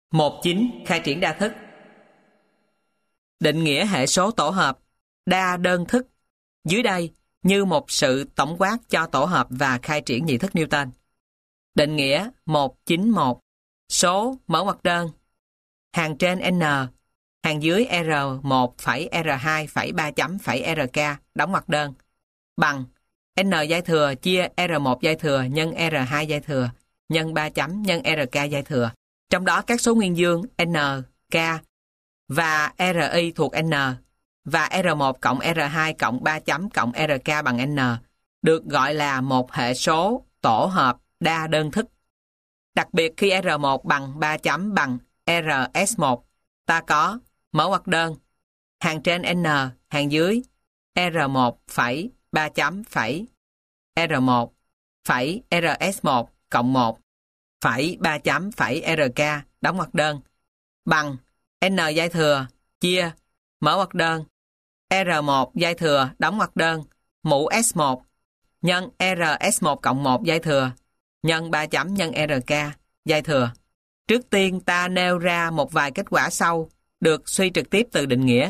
1.9 khai triển đa thức. Định nghĩa hệ số tổ hợp đa đơn thức dưới đây như một sự tổng quát cho tổ hợp và khai triển nhị thức Newton. Định nghĩa 191. Số mở ngoặc đơn hàng trên n, hàng dưới R1 phẩy R2 phẩy 3 chấm phẩy RK đóng ngoặc đơn bằng n giai thừa chia R1 giai thừa nhân R2 giai thừa nhân 3 chấm nhân RK giai thừa. Trong đó các số nguyên dương n, k và RI thuộc n và R1 cộng R2 cộng 3 chấm cộng RK bằng n được gọi là một hệ số tổ hợp đa đơn thức. Đặc biệt khi R1 bằng 3 chấm bằng RS1, ta có mở ngoặc đơn hàng trên n, hàng dưới R1 phẩy 3 chấm phẩy R1 phẩy RS1 cộng 1 phẩy 3 chấm phẩy RK đóng ngoặc đơn bằng n giai thừa chia mở ngoặc đơn R1 giai thừa đóng ngoặc đơn mũ S1 nhân RS1 cộng 1 giai thừa nhân 3 chấm nhân RK giai thừa. Trước tiên ta nêu ra một vài kết quả sau được suy trực tiếp từ định nghĩa.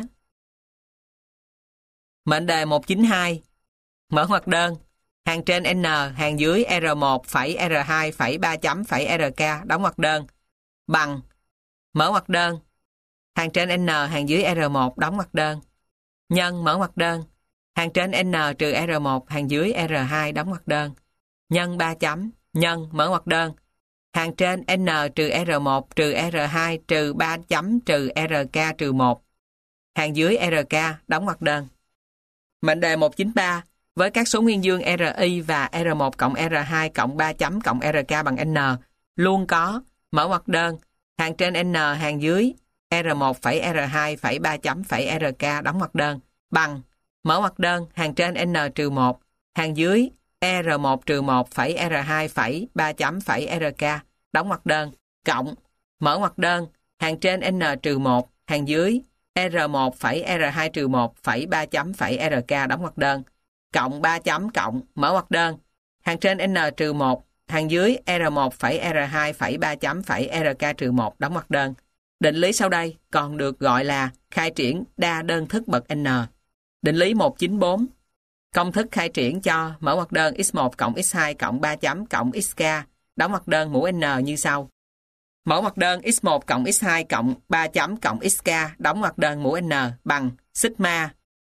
Mệnh đề 192. Mở ngoặc đơn hàng trên n, hàng dưới R1 phẩy R2 phẩy 3 chấm phẩy RK đóng ngoặc đơn bằng mở ngoặc đơn hàng trên n, hàng dưới R1 đóng ngoặc đơn nhân mở ngoặc đơn hàng trên n trừ R1 hàng dưới R2 đóng ngoặc đơn nhân 3 chấm nhân mở ngoặc đơn hàng trên n trừ R1 trừ R2 trừ 3 chấm trừ RK trừ 1 hàng dưới RK đóng ngoặc đơn. Mệnh đề 193. Với các số nguyên dương RI và R1 cộng R2 cộng 3 chấm cộng RK bằng n luôn có mở ngoặc đơn hàng trên n, hàng dưới R1 phẩy R2 phẩy 3 chấm phẩy RK đóng ngoặc đơn bằng mở ngoặc đơn hàng trên n trừ 1 hàng dưới R1 trừ 1 phẩy R2 phẩy 3 chấm phẩy RK đóng ngoặc đơn cộng mở ngoặc đơn hàng trên n trừ 1 hàng dưới R1 phẩy R2 trừ 1 phẩy 3 chấm phẩy RK đóng ngoặc đơn cộng 3 chấm cộng mở ngoặc đơn hàng trên n trừ 1 hàng dưới R1 phẩy R2 phẩy 3 chấm phẩy RK trừ 1 đóng ngoặc đơn. Định lý sau đây còn được gọi là khai triển đa đơn thức bậc n. Định lý 194. Công thức khai triển cho mở ngoặc đơn x1 cộng x2 cộng 3 chấm cộng xk đóng ngoặc đơn mũ n như sau. Mở ngoặc đơn x1 cộng x2 cộng 3 chấm cộng xk đóng ngoặc đơn mũ n bằng sigma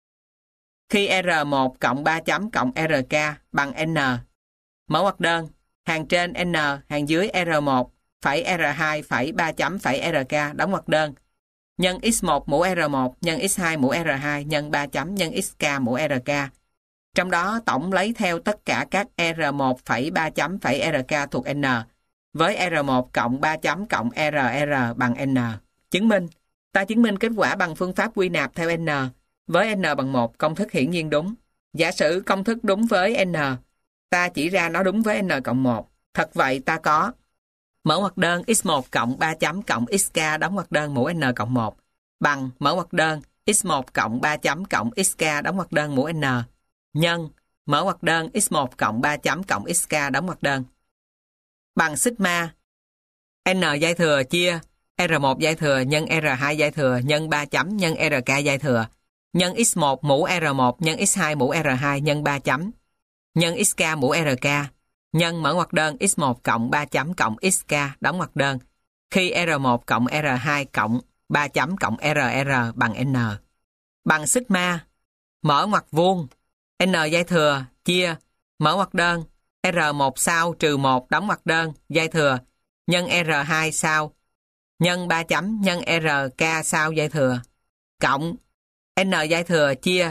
khi R1 cộng 3 chấm cộng RK bằng n. Mở ngoặc đơn hàng trên n, hàng dưới R1 phẩy R2 phẩy 3 chấm phẩy RK đóng ngoặc đơn nhân x1 mũ R1 nhân x2 mũ R2 nhân 3 chấm nhân xk mũ RK. Trong đó tổng lấy theo tất cả các R1 phẩy 3 chấm phẩy RK thuộc n với R1 cộng 3 chấm cộng RR bằng n. Chứng minh. Ta chứng minh kết quả bằng phương pháp quy nạp theo n. Với n bằng 1, công thức hiển nhiên đúng. Giả sử công thức đúng với n, ta chỉ ra nó đúng với n cộng 1. Thật vậy ta có mở ngoặc đơn x1 cộng 3 chấm cộng xk đóng ngoặc đơn mũ n cộng 1 bằng mở ngoặc đơn x1 cộng 3 chấm cộng xk đóng ngoặc đơn mũ n nhân mở ngoặc đơn x1 cộng 3 chấm cộng xk đóng ngoặc đơn bằng sigma n giai thừa chia R1 giai thừa nhân R2 giai thừa nhân 3 chấm nhân RK giai thừa nhân x1 mũ R1 nhân x2 mũ R2 nhân 3 chấm nhân xk mũ RK nhân mở ngoặc đơn x1 cộng 3 chấm cộng xk đóng ngoặc đơn khi R1 cộng R2 cộng 3 chấm cộng RR bằng n bằng sigma mở ngoặc vuông n giai thừa chia mở ngoặc đơn R1 sau trừ 1 đóng ngoặc đơn giai thừa nhân R2 sau nhân 3 chấm nhân RK sau giai thừa cộng n giai thừa chia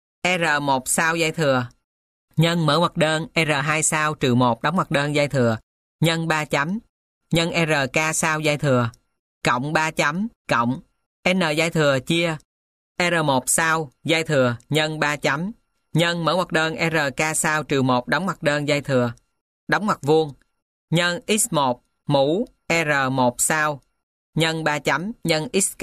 R1 sau giai thừa nhân mở ngoặc đơn R2 sau trừ 1 đóng ngoặc đơn giai thừa nhân 3 chấm nhân RK sau giai thừa cộng 3 chấm cộng n giai thừa chia R1 sau giai thừa nhân 3 chấm nhân mở ngoặc đơn RK sau trừ 1 đóng ngoặc đơn giai thừa đóng ngoặc vuông nhân x1 mũ R1 sau nhân 3 chấm nhân xk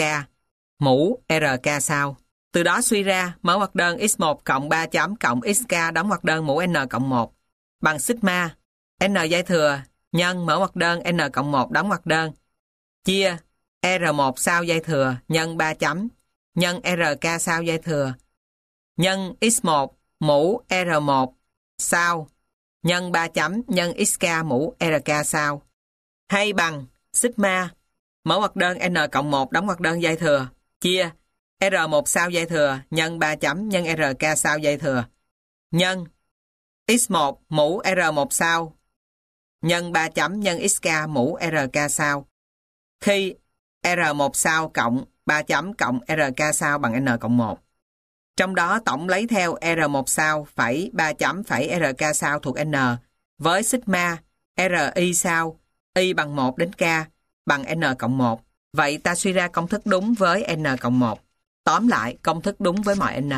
mũ RK sau. Từ đó suy ra mở ngoặc đơn x1 cộng 3 chấm cộng xk đóng ngoặc đơn mũ n cộng 1 bằng sigma n giai thừa nhân mở ngoặc đơn n cộng 1 đóng ngoặc đơn chia R1 sao dây thừa nhân 3 chấm nhân RK sao dây thừa nhân X1 mũ R1 sao nhân 3 chấm nhân XK mũ RK sao hay bằng sigma mở ngoặc đơn N cộng 1 đóng ngoặc đơn dây thừa chia R1 sao dây thừa nhân 3 chấm nhân RK sao dây thừa nhân X1 mũ R1 sao nhân 3 chấm nhân XK mũ RK sao khi R1 sao cộng 3 chấm cộng RK sao bằng N cộng 1. Trong đó tổng lấy theo R1 sao phẩy 3 chấm phẩy RK sao thuộc N với sigma RI sao Y bằng 1 đến K bằng N cộng 1. Vậy ta suy ra công thức đúng với N cộng 1. Tóm lại, công thức đúng với mọi N.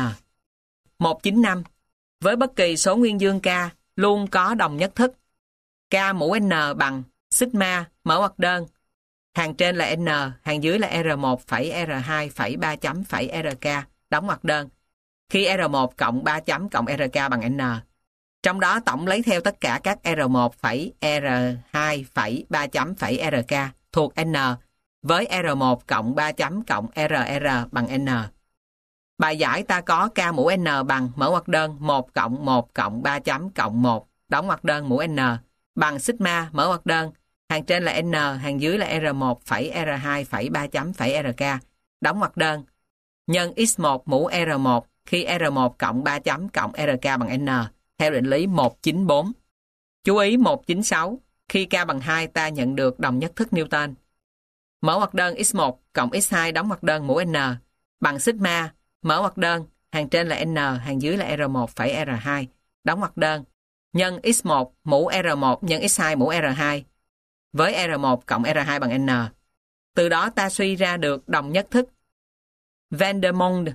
195. Với bất kỳ số nguyên dương K luôn có đồng nhất thức. K mũ N bằng sigma mở ngoặc đơn. Hàng trên là N, hàng dưới là R1 phẩy R2 phẩy 3 chấm phẩy RK đóng ngoặc đơn. Khi R1 cộng 3 chấm cộng RK bằng N. Trong đó tổng lấy theo tất cả các R1 phẩy R2 phẩy 3 chấm phẩy RK thuộc N với R1 cộng 3 chấm cộng RR bằng N. Bài giải ta có K mũ N bằng mở ngoặc đơn 1 cộng 3 chấm cộng 1 đóng ngoặc đơn mũ N bằng sigma mở ngoặc đơn. Hàng trên là N, hàng dưới là R1 phẩy R2 phẩy 3 chấm phẩy RK đóng ngoặc đơn nhân X1 mũ R1 khi R1 cộng 3 chấm cộng RK bằng N theo định lý 194. Chú ý 196, khi K bằng 2 ta nhận được đồng nhất thức Newton. Mở ngoặc đơn X1 cộng X2 đóng ngoặc đơn mũ N bằng sigma mở ngoặc đơn, hàng trên là N, hàng dưới là R1 phẩy R2 đóng ngoặc đơn nhân X1 mũ R1 nhân X2 mũ R2 với R1 cộng R2 bằng N. Từ đó ta suy ra được đồng nhất thức Vandermonde.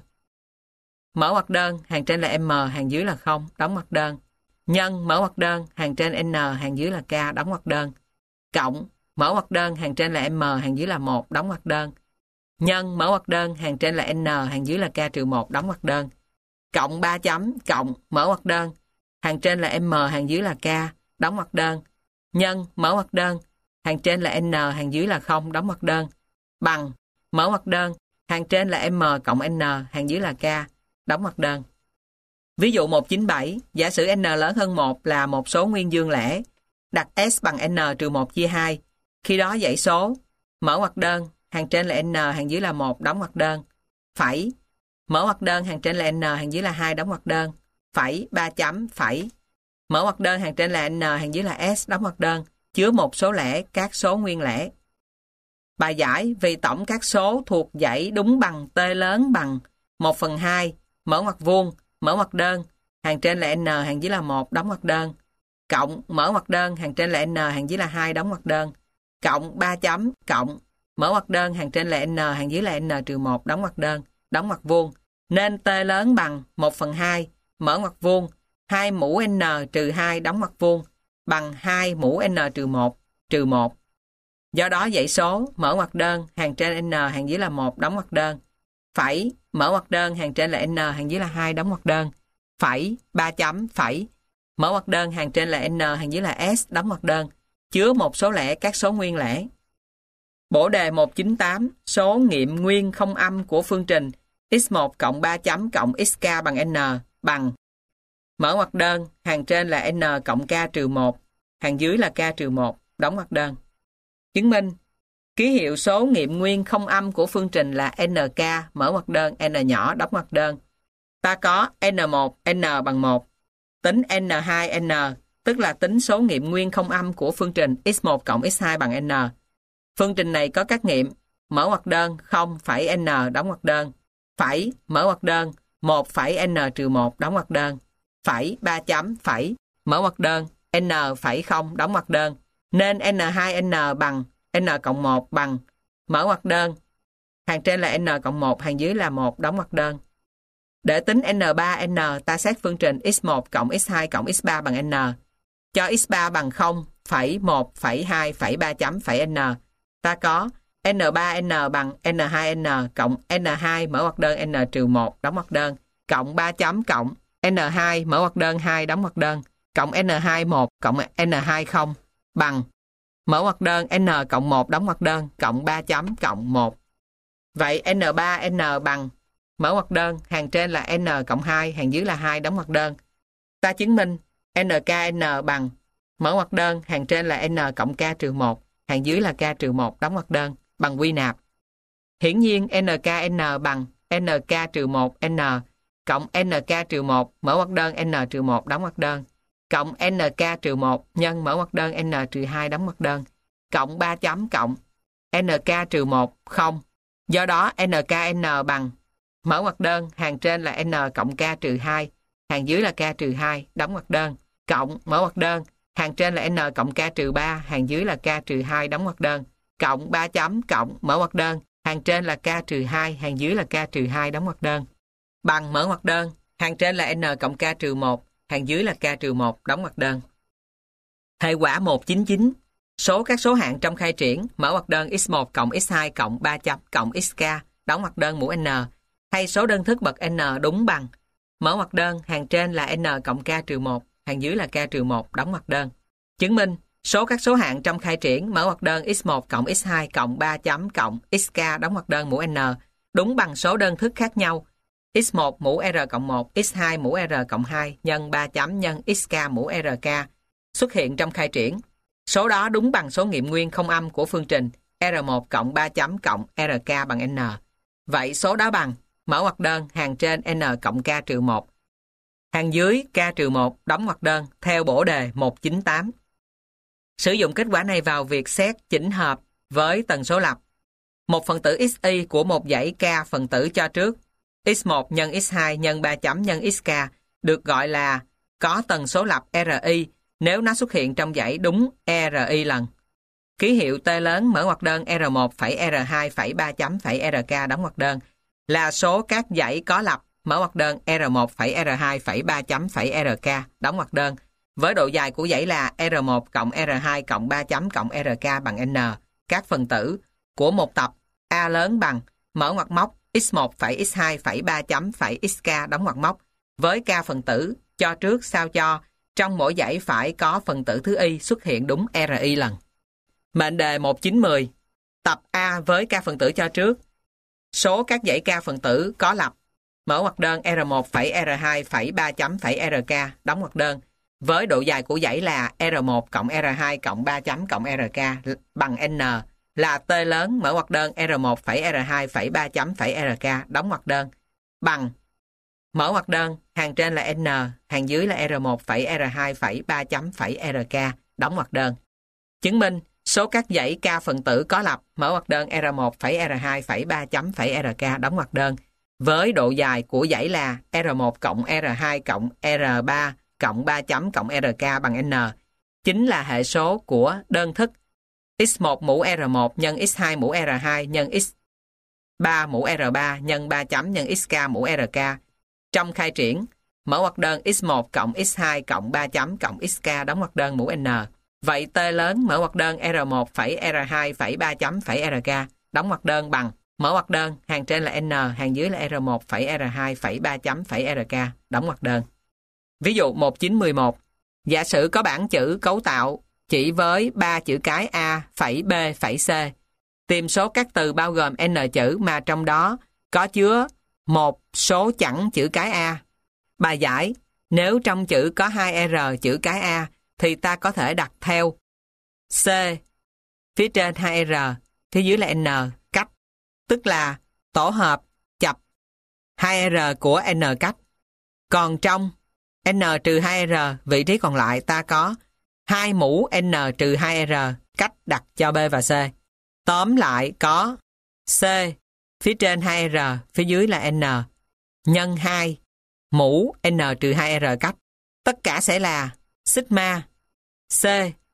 Mở ngoặc đơn, hàng trên là M, hàng dưới là 0, đóng ngoặc đơn. Nhân mở ngoặc đơn, hàng trên N, hàng dưới là K, đóng ngoặc đơn. Cộng mở ngoặc đơn, hàng trên là M, hàng dưới là 1, đóng ngoặc đơn. Nhân mở ngoặc đơn, hàng trên là N, hàng dưới là K trừ 1, đóng ngoặc đơn. Cộng 3 chấm, cộng mở ngoặc đơn, hàng trên là M, hàng dưới là K, đóng ngoặc đơn. Nhân mở ngoặc đơn, hàng trên là N, hàng dưới là 0, đóng ngoặc đơn. Bằng mở ngoặc đơn, hàng trên là M cộng N, hàng dưới là K, đóng ngoặc đơn. Ví dụ 197, giả sử N lớn hơn 1 là một số nguyên dương lẻ, đặt S bằng N trừ 1 chia 2. Khi đó dãy số, mở ngoặc đơn, hàng trên là N, hàng dưới là 1, đóng ngoặc đơn. Phẩy, mở ngoặc đơn, hàng trên là N, hàng dưới là 2, đóng ngoặc đơn. Phẩy, 3 chấm, phẩy. Mở ngoặc đơn, hàng trên là N, hàng dưới là S, đóng ngoặc đơn. Chứa một số lẻ, các số nguyên lẻ. Bài giải, vì tổng các số thuộc dãy đúng bằng T lớn bằng 1/2, mở ngoặc vuông, mở ngoặc đơn, hàng trên là N, hàng dưới là 1, đóng ngoặc đơn. Cộng, mở ngoặc đơn, hàng trên là N, hàng dưới là 2, đóng ngoặc đơn. Cộng 3 chấm, cộng, mở ngoặc đơn, hàng trên là N, hàng dưới là N trừ 1, đóng ngoặc đơn, đóng ngoặc vuông. Nên T lớn bằng 1/2, mở ngoặc vuông, 2 mũ N trừ 2, đóng ngoặc vuông, bằng 2 mũ N trừ 1, trừ 1. Do đó dãy số, mở ngoặc đơn, hàng trên N, hàng dưới là 1, đóng ngoặc đơn. Phẩy, mở ngoặc đơn, hàng trên là N, hàng dưới là 2, đóng ngoặc đơn. Phẩy, 3 chấm, phẩy. Mở ngoặc đơn, hàng trên là N, hàng dưới là S, đóng ngoặc đơn. Chứa một số lẻ, các số nguyên lẻ. Bổ đề 198, số nghiệm nguyên không âm của phương trình x1 cộng 3 chấm cộng xk bằng n bằng mở ngoặc đơn, hàng trên là n cộng k trừ 1, hàng dưới là k trừ 1, đóng ngoặc đơn. Chứng minh, ký hiệu số nghiệm nguyên không âm của phương trình là nk, mở ngoặc đơn, n nhỏ, đóng ngoặc đơn. Ta có n1, n bằng 1, tính n2, n, tức là tính số nghiệm nguyên không âm của phương trình x1 cộng x2 bằng n. Phương trình này có các nghiệm, mở ngoặc đơn, 0 phẩy n, đóng ngoặc đơn, phẩy, mở ngoặc đơn, 1 phẩy n trừ 1, đóng ngoặc đơn, phẩy, 3 chấm, phẩy, mở ngoặc đơn, n phẩy 0, đóng ngoặc đơn, nên n2, n bằng n cộng 1 bằng, mở ngoặc đơn, hàng trên là n cộng 1, hàng dưới là 1, đóng ngoặc đơn. Để tính n3, n, ta xét phương trình x1 cộng x2 cộng x3 bằng n, cho x3 bằng 0, phẩy 1, phẩy 2, phẩy 3 chấm, phẩy n. Ta có n3, n bằng n2, n cộng n2, mở ngoặc đơn, n trừ 1, đóng ngoặc đơn, cộng 3 chấm cộng n2, mở ngoặc đơn, 2, đóng ngoặc đơn, cộng n2, 1, cộng n2, 0, bằng mở ngoặc đơn n cộng 1 đóng ngoặc đơn cộng 3 chấm cộng 1. Vậy N3N bằng mở ngoặc đơn, hàng trên là N cộng 2, hàng dưới là 2 đóng ngoặc đơn. Ta chứng minh NKN bằng mở ngoặc đơn, hàng trên là N cộng K trừ 1, hàng dưới là K trừ 1 đóng ngoặc đơn bằng quy nạp. Hiển nhiên NKN bằng NK trừ 1 N cộng NK trừ 1 mở ngoặc đơn N trừ 1 đóng ngoặc đơn cộng NK trừ 1 nhân mở ngoặc đơn N trừ 2 đóng ngoặc đơn cộng 3 chấm cộng NK trừ 1 0. Do đó NKN bằng mở ngoặc đơn, hàng trên là N cộng K trừ 2, hàng dưới là K trừ 2 đóng ngoặc đơn cộng mở ngoặc đơn, hàng trên là N cộng K trừ 3, hàng dưới là K trừ 2 đóng ngoặc đơn cộng 3 chấm cộng mở ngoặc đơn, hàng trên là K trừ 2, hàng dưới là K trừ 2 đóng ngoặc đơn bằng mở ngoặc đơn, hàng trên là N cộng K trừ 1, hàng dưới là K trừ 1 đóng ngoặc đơn. Hệ quả 199. Số các số hạng trong khai triển mở ngoặc đơn x1 cộng x2 cộng 3 chấm cộng xk đóng ngoặc đơn mũ n hay số đơn thức bậc n đúng bằng mở ngoặc đơn, hàng trên là N cộng K trừ 1, hàng dưới là K trừ 1 đóng ngoặc đơn. Chứng minh số các số hạng trong khai triển mở ngoặc đơn x1 cộng x2 cộng 3 chấm cộng xk đóng ngoặc đơn mũ n đúng bằng số đơn thức khác nhau x1 mũ r cộng 1, x2 mũ r cộng 2 nhân 3 chấm nhân xk mũ rk xuất hiện trong khai triển. Số đó đúng bằng số nghiệm nguyên không âm của phương trình R1 cộng 3 chấm cộng RK bằng N. Vậy số đó bằng mở ngoặc đơn, hàng trên N cộng K trừ 1, hàng dưới K trừ 1 đóng ngoặc đơn theo bổ đề 198. Sử dụng kết quả này vào việc xét chỉnh hợp với tần số lập. Một phần tử xy của một dãy K phần tử cho trước x1 nhân x2 nhân 3 chấm nhân xk được gọi là có tần số lập RI nếu nó xuất hiện trong dãy đúng RI lần. Ký hiệu T lớn mở ngoặc đơn R1 phẩy R2 phẩy 3 chấm phẩy RK đóng ngoặc đơn là số các dãy có lập mở ngoặc đơn R1 phẩy R2 phẩy 3 chấm phẩy RK đóng ngoặc đơn với độ dài của dãy là R1 cộng R2 cộng 3 chấm cộng RK bằng N. Các phần tử của một tập A lớn bằng mở ngoặc móc x1 phẩy x2 phẩy 3 chấm phẩy xk đóng ngoặc móc với K phần tử cho trước sao cho trong mỗi dãy phải có phần tử thứ y xuất hiện đúng RI lần. Mệnh đề 1910. Tập A với K phần tử cho trước. Số các dãy K phần tử có lập mở ngoặc đơn R1 phẩy R2 phẩy 3 chấm phẩy RK đóng ngoặc đơn với độ dài của dãy là R1 cộng R2 cộng 3 chấm cộng RK bằng N là T lớn mở ngoặc đơn R1 phẩy R2 phẩy 3 chấm phẩy RK đóng ngoặc đơn bằng mở ngoặc đơn, hàng trên là N, hàng dưới là R1 phẩy R2 phẩy 3 chấm phẩy RK đóng ngoặc đơn. Chứng minh số các dãy K phần tử có lập mở ngoặc đơn R1 phẩy R2 phẩy 3 chấm phẩy RK đóng ngoặc đơn với độ dài của dãy là R1 cộng R2 cộng R3 cộng 3 chấm cộng RK bằng N chính là hệ số của đơn thức x1 mũ R1 nhân x2 mũ R2 nhân x3 mũ R3 nhân 3 chấm nhân xk mũ RK trong khai triển mở ngoặc đơn x1 cộng x2 cộng 3 chấm cộng xk đóng ngoặc đơn mũ N. Vậy T lớn mở ngoặc đơn R1 phẩy R2 phẩy 3 chấm phẩy RK đóng ngoặc đơn bằng mở ngoặc đơn, hàng trên là N, hàng dưới là R1 phẩy R2 phẩy 3 chấm phẩy RK đóng ngoặc đơn. Ví dụ 1911. Giả sử có bảng chữ cấu tạo chỉ với 3 chữ cái A phẩy B phẩy C. Tìm số các từ bao gồm N chữ mà trong đó có chứa một số chẵn chữ cái A. Bài giải: nếu trong chữ có 2R chữ cái A thì ta có thể đặt theo C phía trên 2R, phía dưới là N cách, tức là tổ hợp chập 2R của N cách. Còn trong N trừ 2R, vị trí còn lại ta có 2 mũ N trừ 2R cách đặt cho B và C. Tóm lại có C phía trên 2R, phía dưới là N nhân 2 mũ N trừ 2R cách. Tất cả sẽ là sigma C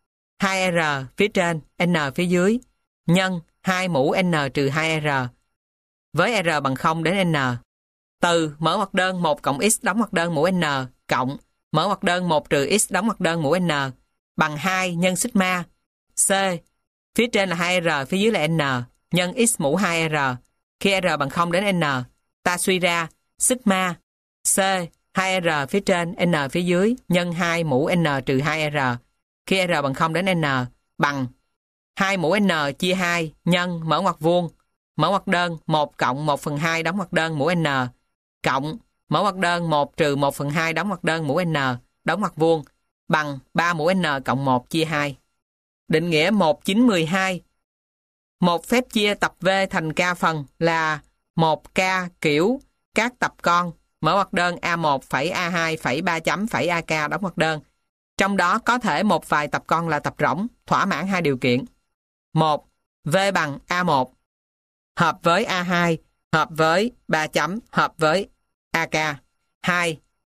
2R phía trên, N phía dưới nhân 2 mũ N trừ 2R với R bằng 0 đến N. Từ mở ngoặc đơn 1 cộng x đóng ngoặc đơn mũ N cộng mở ngoặc đơn 1 trừ x đóng ngoặc đơn mũ N bằng 2 nhân sigma C phía trên là 2R, phía dưới là N nhân x mũ 2R. Khi R bằng 0 đến N, ta suy ra sigma C 2R phía trên, N phía dưới nhân 2 mũ N trừ 2R. Khi R bằng 0 đến N bằng 2 mũ n chia 2 nhân mở ngoặc vuông, mở ngoặc đơn 1 cộng 1/2 đóng ngoặc đơn mũ n, cộng mở ngoặc đơn 1 trừ 1/2 đóng ngoặc đơn mũ n, đóng ngoặc vuông, bằng 3 mũ n cộng 1 chia 2. Định nghĩa 1/9/12. Một phép chia tập V thành k phần là 1k kiểu các tập con, mở ngoặc đơn A1 phẩy A2 phẩy 3 chấm phẩy AK đóng ngoặc đơn. Trong đó có thể một vài tập con là tập rỗng, thỏa mãn hai điều kiện. 1. V bằng A1 hợp với A2, hợp với 3 chấm, hợp với AK. 2.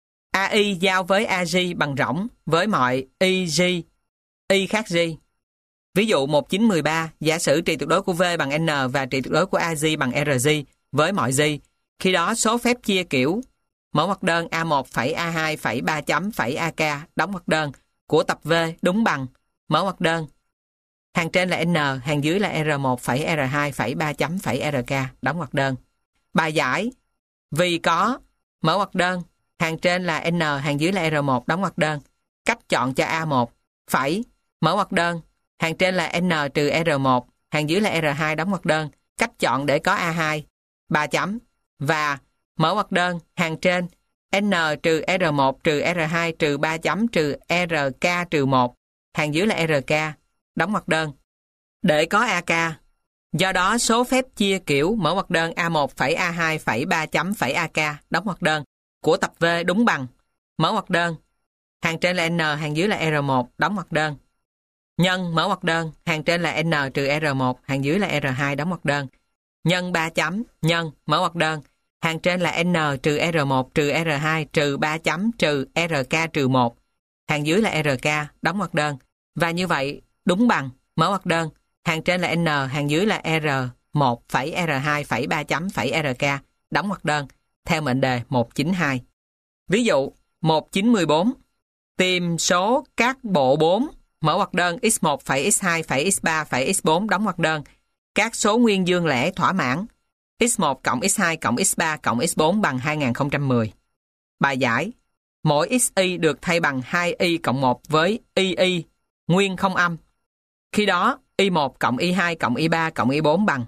AI giao với AG bằng rỗng với mọi IG, Y khác G. Ví dụ 1/9/13, giả sử trị tuyệt đối của V bằng N và trị tuyệt đối của AG bằng RG với mọi G. Khi đó số phép chia kiểu mở ngoặc đơn A1 phẩy A2 phẩy 3 chấm phẩy AK đóng ngoặc đơn của tập V đúng bằng mở ngoặc đơn. Hàng trên là N, hàng dưới là R1 phẩy R2 phẩy 3 chấm phẩy RK đóng ngoặc đơn. Bài giải vì có mở ngoặc đơn, hàng trên là N, hàng dưới là R1 đóng ngoặc đơn. Cách chọn cho A1 phẩy mở ngoặc đơn, hàng trên là N trừ R1, hàng dưới là R2 đóng ngoặc đơn. Cách chọn để có A2 3 chấm và mở ngoặc đơn, hàng trên N trừ R1 trừ R2 trừ 3 chấm trừ RK trừ 1, hàng dưới là RK đóng ngoặc đơn để có AK. Do đó số phép chia kiểu mở ngoặc đơn A1 phẩy A2 phẩy 3 chấm phẩy AK đóng ngoặc đơn của tập V đúng bằng mở ngoặc đơn, hàng trên là N, hàng dưới là R1 đóng ngoặc đơn, nhân mở ngoặc đơn, hàng trên là N trừ R1, hàng dưới là R2 đóng ngoặc đơn, nhân 3 chấm, nhân mở ngoặc đơn, hàng trên là N trừ R1 trừ R2 trừ 3 chấm trừ RK trừ 1, hàng dưới là RK đóng ngoặc đơn. Và như vậy đúng bằng mở ngoặc đơn, hàng trên là N, hàng dưới là R1 phẩy R2 phẩy 3 chấm phẩy RK đóng ngoặc đơn theo mệnh đề 1/9/2. Ví dụ 1/9/14, tìm số các bộ 4 mở ngoặc đơn x1 phẩy x2 phẩy x3 phẩy x4 đóng ngoặc đơn các số nguyên dương lẻ thỏa mãn x1 cộng x2 cộng x3 cộng x4 bằng 2010. Bài giải mỗi xy được thay bằng 2y cộng 1 với y nguyên không âm. Khi đó y1 cộng y2 cộng y3 cộng y4 bằng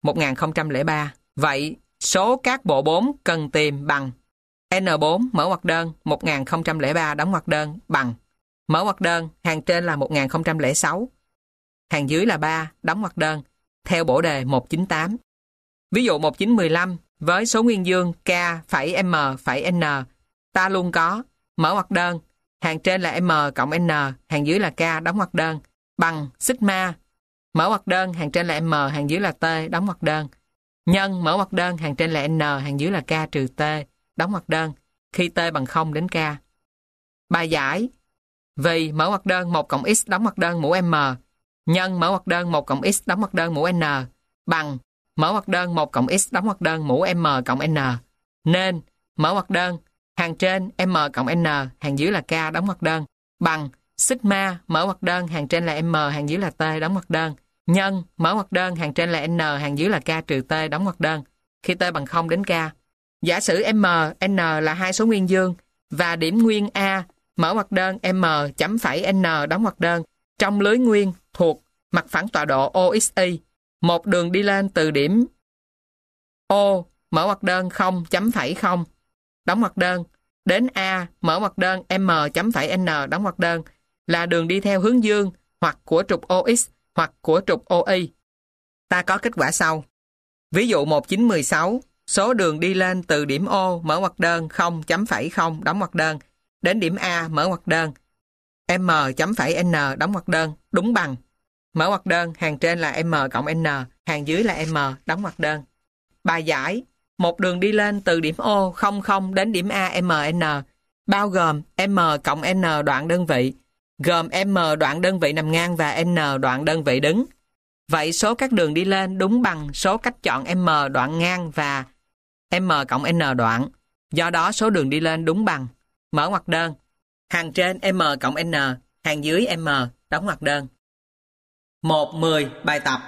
1003. Vậy số các bộ 4 cần tìm bằng N4 mở ngoặc đơn 1003 đóng ngoặc đơn bằng mở ngoặc đơn, hàng trên là 1006, hàng dưới là 3 đóng ngoặc đơn theo bổ đề 198. Ví dụ 1/9/15 với số nguyên dương k phẩy m phẩy n, ta luôn có mở ngoặc đơn, hàng trên là m cộng n, hàng dưới là k đóng ngoặc đơn bằng sigma mở ngoặc đơn, hàng trên là m, hàng dưới là t đóng ngoặc đơn, nhân mở ngoặc đơn, hàng trên là n, hàng dưới là k trừ t đóng ngoặc đơn khi t bằng 0 đến k. Bài giải vì mở ngoặc đơn 1 cộng x đóng ngoặc đơn mũ m nhân mở ngoặc đơn 1 cộng x đóng ngoặc đơn mũ n bằng mở ngoặc đơn 1 cộng x đóng ngoặc đơn mũ m cộng n, nên mở ngoặc đơn, hàng trên m cộng n, hàng dưới là k đóng ngoặc đơn bằng sigma mở ngoặc đơn, hàng trên là m, hàng dưới là t đóng ngoặc đơn, nhân mở ngoặc đơn, hàng trên là n, hàng dưới là k trừ t đóng ngoặc đơn khi t bằng 0 đến k. Giả sử m, n là hai số nguyên dương và điểm nguyên A mở ngoặc đơn m chấm phẩy n đóng ngoặc đơn trong lưới nguyên thuộc mặt phẳng tọa độ OXY, một đường đi lên từ điểm O mở ngoặc đơn 0 chấm phẩy 0 đóng ngoặc đơn đến A mở ngoặc đơn m chấm phẩy n đóng ngoặc đơn là đường đi theo hướng dương hoặc của trục OX hoặc của trục OY. Ta có kết quả sau. Ví dụ 1/9/16, số đường đi lên từ điểm O mở ngoặc đơn 0 chấm phẩy 0 đóng ngoặc đơn đến điểm A mở ngoặc đơn m chấm phẩy n đóng ngoặc đơn đúng bằng mở ngoặc đơn, hàng trên là m cộng n, hàng dưới là m đóng ngoặc đơn. Bài giải một đường đi lên từ điểm O 00 đến điểm A mn bao gồm m cộng n đoạn đơn vị, gồm m đoạn đơn vị nằm ngang và n đoạn đơn vị đứng. Vậy số các đường đi lên đúng bằng số cách chọn m đoạn ngang và m cộng n đoạn. Do đó số đường đi lên đúng bằng mở ngoặc đơn, hàng trên m cộng n, hàng dưới m đóng ngoặc đơn. 1.10 bài tập.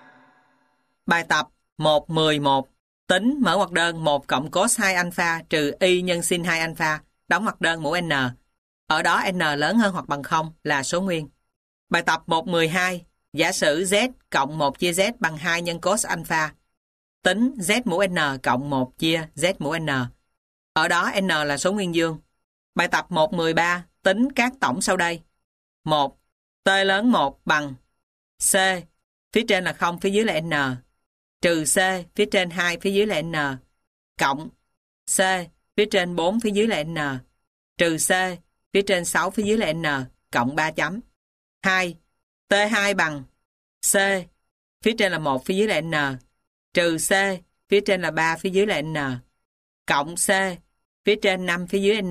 Bài tập 1.11 tính mở ngoặc đơn 1 cộng cos 2 alpha trừ y nhân sin 2 alpha đóng ngoặc đơn mũ n. Ở đó n lớn hơn hoặc bằng 0 là số nguyên. Bài tập 1.12 Giả sử Z cộng 1 chia Z bằng 2 nhân cos alpha. Tính Z mũ N cộng 1 chia Z mũ N. Ở đó N là số nguyên dương. Bài tập 1.13 tính các tổng sau đây. 1. T lớn 1 bằng C, phía trên là 0, phía dưới là N, trừ C, phía trên 2, phía dưới là N, cộng C, phía trên 4, phía dưới là N, trừ C, phía trên 6, phía dưới là N, cộng 3 chấm. 2. T2 bằng C, phía trên là 1, phía dưới là N, trừ C, phía trên là 3, phía dưới là N, cộng C, phía trên 5, phía dưới N,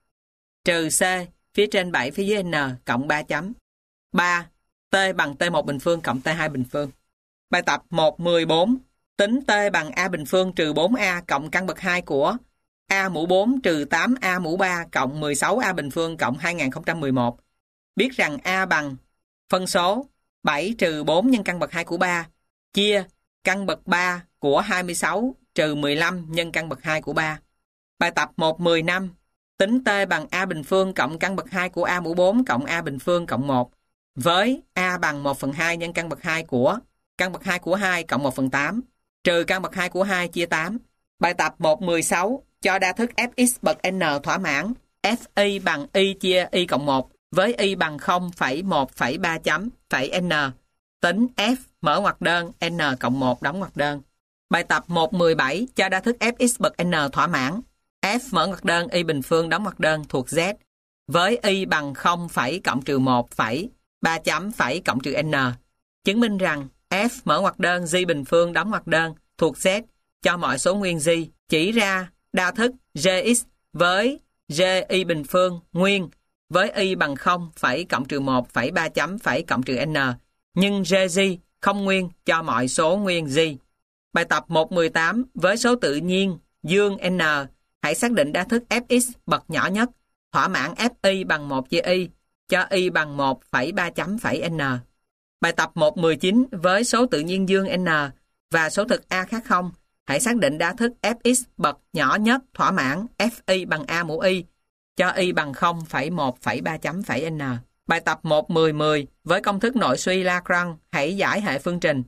trừ C, phía trên 7, phía dưới N, cộng 3 chấm. 3. T bằng T1 bình phương cộng T2 bình phương. Bài tập 1.14 tính T bằng A bình phương trừ 4A cộng căn bậc 2 của A mũ 4 trừ 8A mũ 3 cộng 16A bình phương cộng 2011. Biết rằng A bằng phân số 7 trừ 4 nhân căn bậc 2 của 3 chia căn bậc 3 của 26 trừ 15 nhân căn bậc 2 của 3. Bài tập 1.15 tính T bằng A bình phương cộng căn bậc 2 của A mũ 4 cộng A bình phương cộng 1 với A bằng 1/2 nhân căn bậc 2 của căn bậc 2 của 2 cộng 1/8 trừ căn bậc 2 của 2 chia 8. Bài tập 1.16 cho đa thức Fx bậc n thỏa mãn Fi bằng y chia y cộng 1 với y bằng 0,1,3 chấm phẩy n. Tính F mở ngoặc đơn n cộng 1 đóng ngoặc đơn. Bài tập 1.17 cho đa thức Fx bậc n thỏa mãn F mở ngoặc đơn y bình phương đóng ngoặc đơn thuộc Z với y bằng 0, cộng trừ 1, 3 chấm phẩy cộng trừ n. Chứng minh rằng F mở ngoặc đơn G bình phương đóng ngoặc đơn thuộc Z cho mọi số nguyên G. Chỉ ra đa thức Gx với G y bình phương nguyên với y bằng 0, cộng trừ 1, 3 chấm phẩy cộng trừ n nhưng Gg không nguyên cho mọi số nguyên G. Bài tập 1.18 với số tự nhiên dương n hãy xác định đa thức Fx bậc nhỏ nhất thỏa mãn Fi bằng 1 chia y cho y bằng 1,3 chấm phẩy n. Bài tập 1.19 với số tự nhiên dương n và số thực a khác 0 hãy xác định đa thức Fx bậc nhỏ nhất thỏa mãn Fi bằng a mũ y cho y bằng 0,1,3 chấm phẩy n. Bài tập 1.10 với công thức nội suy Lagrange hãy giải hệ phương trình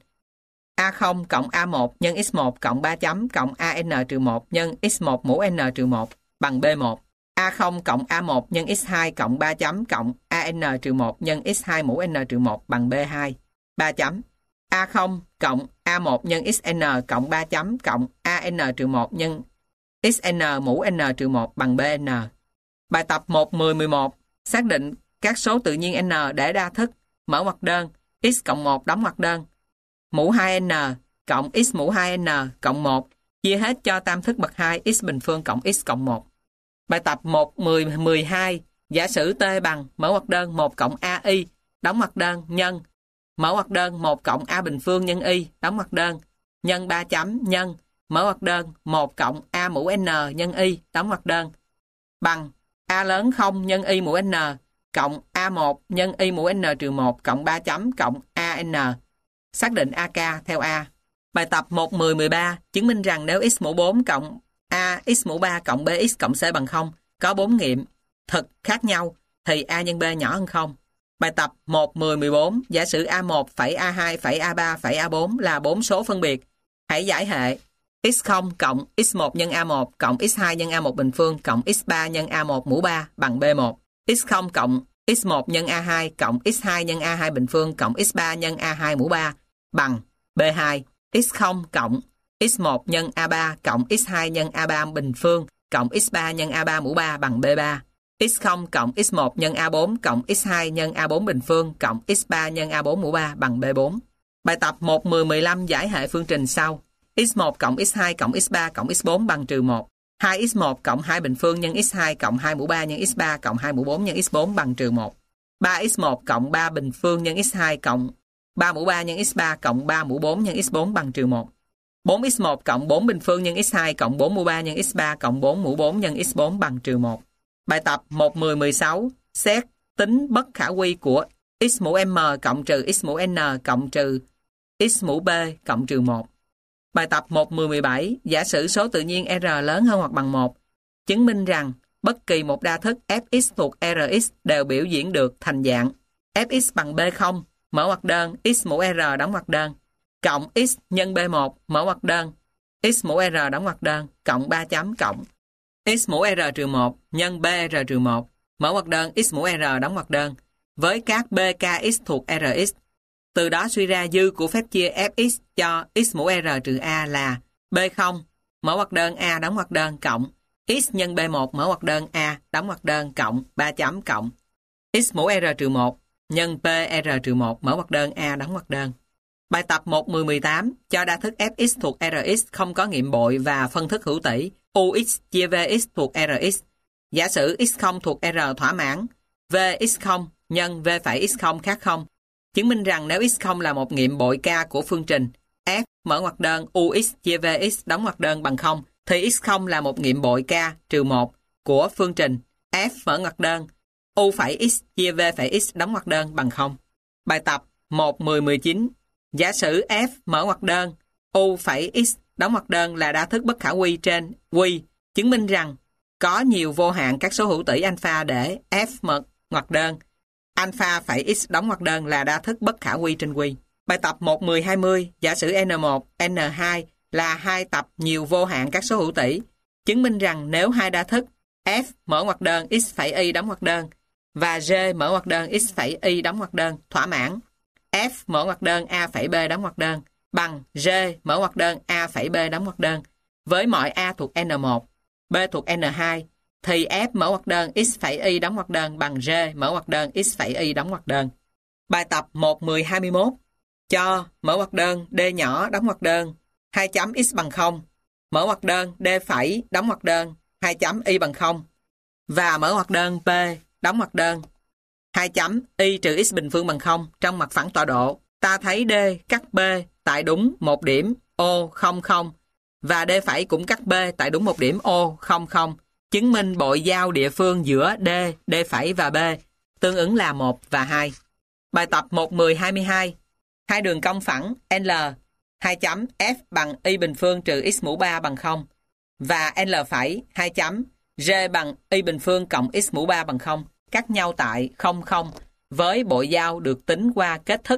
A0 cộng A1 nhân x1 cộng 3 chấm cộng AN-1 nhân x1 mũ N-1 bằng B1. A0 cộng A1 nhân x2 cộng 3 chấm cộng AN-1 nhân x2 mũ N-1 bằng B2. 3 chấm. A0 cộng A1 nhân xn cộng 3 chấm cộng AN-1 nhân xn mũ N-1 bằng BN. Bài tập 1.11 xác định các số tự nhiên n để đa thức mở ngoặc đơn x cộng 1 đóng ngoặc đơn mũ 2n cộng x mũ 2n cộng 1 chia hết cho tam thức bậc 2 x bình phương cộng x cộng 1. Bài tập 1.12 giả sử T bằng mở ngoặc đơn 1 cộng AI đóng ngoặc đơn nhân mở ngoặc đơn 1 cộng A bình phương nhân y đóng ngoặc đơn nhân 3 chấm nhân mở ngoặc đơn 1 cộng A mũ n nhân y đóng ngoặc đơn bằng A lớn 0 nhân y mũ n cộng A1 nhân y mũ n-1 cộng 3 chấm cộng AN. Xác định AK theo A. Bài tập 1.13 chứng minh rằng nếu x mũ 4 cộng A x mũ 3 cộng BX cộng C bằng 0 có 4 nghiệm thực khác nhau thì A nhân B nhỏ hơn 0. Bài tập 1.14 giả sử A1 phẩy A2 phẩy A3 phẩy A4 là 4 số phân biệt. Hãy giải hệ x0 cộng x1 nhân A1 cộng x2 nhân A1 bình phương cộng x3 nhân A1 mũ 3 bằng B1. x0 cộng x1 nhân A2 cộng x2 nhân A2 bình phương cộng x3 nhân A2 mũ 3 bằng B2. x0 cộng x1 nhân A3 cộng x2 nhân A3 bình phương cộng x3 nhân A3 mũ 3 bằng B3. x0 cộng x1 nhân A4 cộng x2 nhân A4 bình phương cộng x3 nhân A4 mũ 3 bằng B4. Bài tập 1.15 giải hệ phương trình sau. x1 cộng x2 cộng x3 cộng x4 bằng trừ 1. 2x1 cộng 2 bình phương nhân x2 cộng 2 mũ 3 nhân x3 cộng 2 mũ 4 nhân x4 bằng trừ 1. 3x1 cộng 3 bình phương nhân x2 cộng 3 mũ 3 nhân x3 cộng 3 mũ 4 nhân x4 bằng trừ 1. 4x1 cộng 4 bình phương nhân x2 cộng 4 mũ 3 nhân x3 cộng 4 mũ 4 nhân x4 bằng trừ 1. Bài tập 1.16 xét tính bất khả quy của x mũ m cộng trừ x mũ n cộng trừ x mũ b cộng trừ 1. Bài tập 1.17 giả sử số tự nhiên R lớn hơn hoặc bằng 1. Chứng minh rằng bất kỳ một đa thức Fx thuộc Rx đều biểu diễn được thành dạng Fx bằng B0 mở ngoặc đơn, x mũ R đóng ngoặc đơn, cộng x nhân B1, mở ngoặc đơn, x mũ R đóng ngoặc đơn, cộng 3 chấm cộng x mũ R trừ 1 nhân BR trừ 1, mở ngoặc đơn, x mũ R đóng ngoặc đơn, với các BKX thuộc Rx. Từ đó suy ra dư của phép chia Fx cho x mũ R trừ A là B0, mở ngoặc đơn A đóng ngoặc đơn, cộng x nhân B1, mở ngoặc đơn A đóng ngoặc đơn, cộng 3 chấm cộng x mũ R trừ 1 nhân PR trừ 1, mở ngoặc đơn A đóng ngoặc đơn. Bài tập 1.10.18 cho đa thức Fx thuộc Rx không có nghiệm bội và phân thức hữu tỷ Ux chia Vx thuộc Rx. Giả sử x0 thuộc R thỏa mãn, Vx0 nhân V phẩy x0 khác 0. Chứng minh rằng nếu x0 là một nghiệm bội K của phương trình F mở ngoặc đơn Ux chia Vx đóng ngoặc đơn bằng 0, thì x0 là một nghiệm bội K trừ 1 của phương trình F mở ngoặc đơn U phẩy x chia V phẩy x đóng ngoặc đơn bằng 0. Bài tập 1.10.19 giả sử F mở ngoặc đơn U phẩy x đóng ngoặc đơn là đa thức bất khả quy trên Q, chứng minh rằng có nhiều vô hạn các số hữu tỷ alpha để F mở ngoặc đơn alpha phẩy x đóng ngoặc đơn là đa thức bất khả quy trên Q. Bài tập 1.10.20 giả sử N1, N2 là hai tập nhiều vô hạn các số hữu tỷ, chứng minh rằng nếu hai đa thức F mở ngoặc đơn x phẩy y đóng ngoặc đơn và G mở ngoặc đơn x phẩy y đóng ngoặc đơn thỏa mãn, F mở ngoặc đơn A phẩy B đóng ngoặc đơn bằng G mở ngoặc đơn A phẩy B đóng ngoặc đơn với mọi A thuộc N1, B thuộc N2, thì F mở ngoặc đơn x phẩy y đóng ngoặc đơn bằng G mở ngoặc đơn x phẩy y đóng ngoặc đơn. Bài tập 1.10.21 cho mở ngoặc đơn D nhỏ đóng ngoặc đơn 2 chấm x bằng 0, mở ngoặc đơn D phẩy đóng ngoặc đơn 2 chấm y bằng 0 và mở ngoặc đơn P đóng ngoặc đơn 2 chấm y trừ x bình phương bằng 0 trong mặt phẳng tọa độ. Ta thấy D cắt B tại đúng một điểm O 00 và D phẩy cũng cắt B tại đúng một điểm O 00, chứng minh bội giao địa phương giữa D, D phẩy và B tương ứng là 1 và 2. Bài tập 1.10.22 hai đường cong phẳng L 2 chấm F bằng y bình phương trừ x mũ 3 bằng 0 và L phẩy 2 chấm G bằng y bình phương cộng x mũ 3 bằng 0 cắt nhau tại 00 với bội giao được tính qua kết thức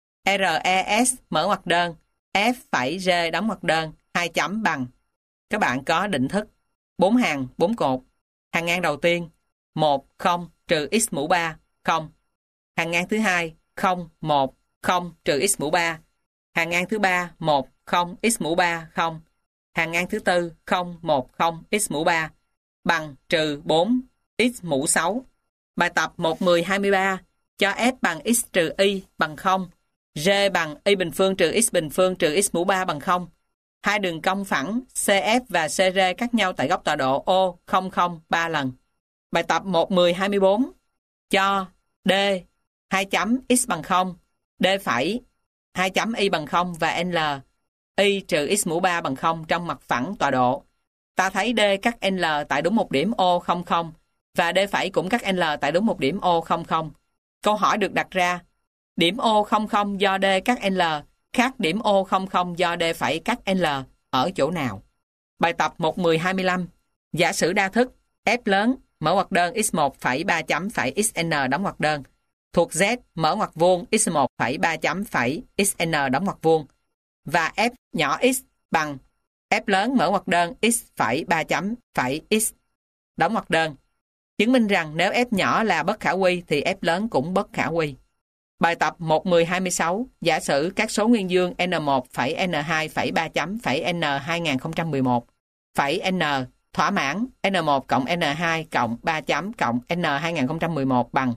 RES mở ngoặc đơn F phẩy G đóng ngoặc đơn 2 chấm bằng. Các bạn có định thức 4 hàng 4 cột. Hàng ngang đầu tiên 1 0 trừ x mũ 3 0. Hàng ngang thứ hai 0 1 0 trừ x mũ 3. Hàng ngang thứ ba 1 0 x mũ 3 0. Hàng ngang thứ tư 0 1 0 x mũ 3 bằng trừ 4 x mũ 6. Bài tập 1.10.23 cho F bằng x trừ y bằng 0, G bằng y bình phương trừ x bình phương trừ x mũ 3 bằng 0. Hai đường cong phẳng CF và CR cắt nhau tại góc tọa độ O 00 3 lần. Bài tập 1.10.24 cho D 2 chấm x bằng 0, D phẩy 2 chấm y bằng 0 và L y trừ x mũ 3 bằng 0 trong mặt phẳng tọa độ. Ta thấy D cắt L tại đúng một điểm O 00 và D phẩy cũng cắt L tại đúng một điểm O 00. Câu hỏi được đặt ra, điểm O 00 do D cắt L khác điểm O 00 do D phẩy cắt L ở chỗ nào? Bài tập 1.10.25 giả sử đa thức F lớn mở ngoặc đơn x1 phẩy 3 chấm phẩy xn đóng ngoặc đơn thuộc Z mở ngoặc vuông x1 phẩy 3 chấm phẩy xn đóng ngoặc vuông và F nhỏ x bằng F lớn mở ngoặc đơn x phẩy 3 chấm phẩy x đóng ngoặc đơn. Chứng minh rằng nếu F nhỏ là bất khả quy thì F lớn cũng bất khả quy. Bài tập 1.10.26 giả sử các số nguyên dương N1 phẩy N2 phẩy 3 chấm phẩy N 2011 phẩy N thỏa mãn N1 cộng N2 cộng 3 chấm cộng N 2011 bằng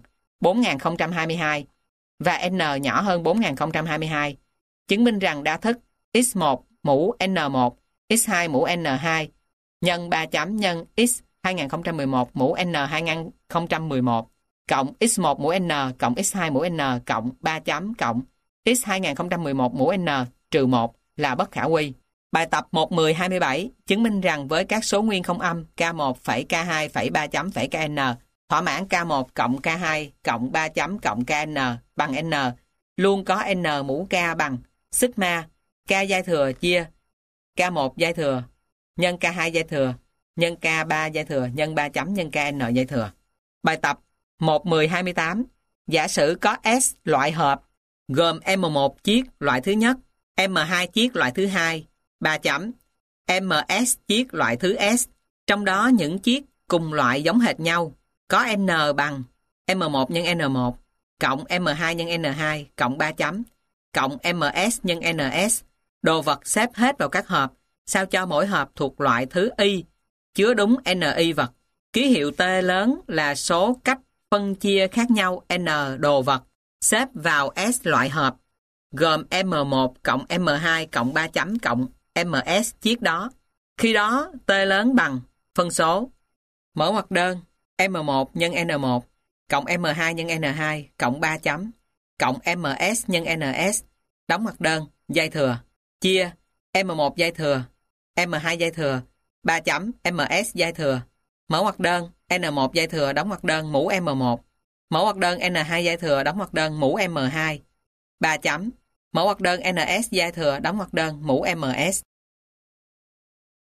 4022 và N nhỏ hơn 4022. Chứng minh rằng đa thức x1 mũ N1 x2 mũ N2 nhân 3 chấm nhân x 2011 mũ N 2011 cộng x1 mũ N cộng x2 mũ N cộng 3 chấm cộng x 2011 mũ N trừ 1 là bất khả quy. Bài tập 1.10.27 chứng minh rằng với các số nguyên không âm K1 phẩy K2 phẩy 3 chấm phẩy KN thỏa mãn K1 cộng K2 cộng 3 chấm cộng KN bằng N luôn có N mũ K bằng sigma K giai thừa chia K1 giai thừa nhân K2 giai thừa nhân K3 giai thừa nhân 3 chấm nhân KN giai thừa. Bài tập 1.10.28 giả sử có S loại hợp gồm M1 chiết loại thứ nhất, M2 chiết loại thứ hai, 3 chấm, MS chiết loại thứ S, trong đó những chiết cùng loại giống hệt nhau, có N bằng M1 nhân N1, cộng M2 nhân N2, cộng 3 chấm, cộng MS nhân NS. Đồ vật xếp hết vào các hộp, sao cho mỗi hộp thuộc loại thứ Y, chứa đúng NI vật. Ký hiệu T lớn là số cách phân chia khác nhau N đồ vật, xếp vào S loại hộp, gồm M1 cộng M2 cộng 3 chấm cộng MS chiết đó. Khi đó, T lớn bằng phân số. Mở ngoặc đơn, M1 nhân N1, cộng M2 nhân N2, cộng 3 chấm, cộng MS nhân NS, đóng ngoặc đơn, dây thừa, chia, M1 dây thừa, M2 dây thừa, 3 chấm, MS dây thừa. Mở ngoặc đơn, N1 dây thừa, đóng ngoặc đơn, mũ M1. Mở ngoặc đơn, N2 dây thừa, đóng ngoặc đơn, mũ M2. 3 chấm. Mở ngoặc đơn, NS dây thừa, đóng ngoặc đơn, mũ MS.